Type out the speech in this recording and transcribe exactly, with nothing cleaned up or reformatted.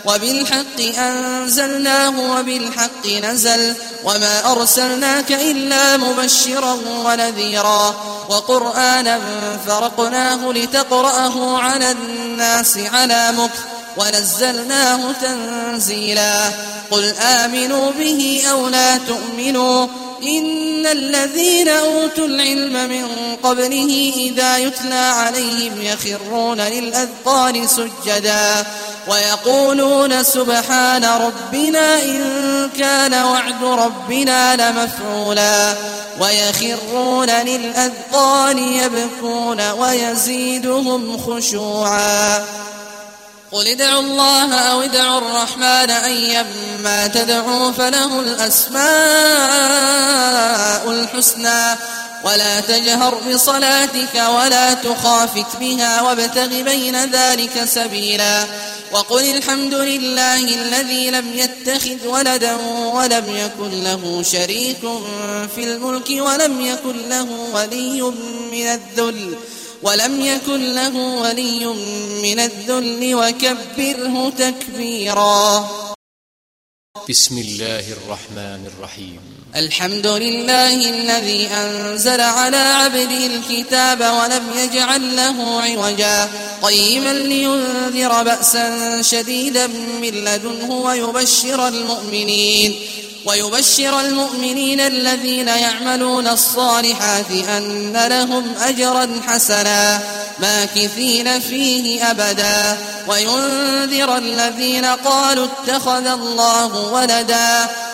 وبالحق أنزلناه وبالحق نزل وما أرسلناك إلا مبشرا ونذيرا وقرآنا فرقناه لتقرأه على الناس على مكث ونزلناه تنزيلا قل آمنوا به أو لا تؤمنوا إن الذين أوتوا العلم من قبله إذا يتلى عليهم يخرون للأذقان سجدا ويقولون سبحان ربنا إن كان وعد ربنا لمفعولا ويخرون للأذقان يبكون ويزيدهم خشوعا قل ادعوا الله أو ادعوا الرحمن أيما تدعوا فله الأسماء الحسنى ولا تجهر بصلاتك ولا تخافت بها وابتغ بين ذلك سبيلا وقل الحمد لله الذي لم يتخذ ولدا ولم يكن له شريك في الملك ولم يكن له ولي من الذل ولم يكن له ولي من الذل وكبره تكبيرا بسم الله الرحمن الرحيم الحمد لله الذي أنزل على عبده الكتاب ولم يجعل له عوجا قيما لينذر بأسا شديدا من لدنه ويبشر المؤمنين ويبشر المؤمنين الذين يعملون الصالحات أن لهم أجرا حسنا ماكثين فيه أبدا وينذر الذين قالوا اتخذ الله ولدا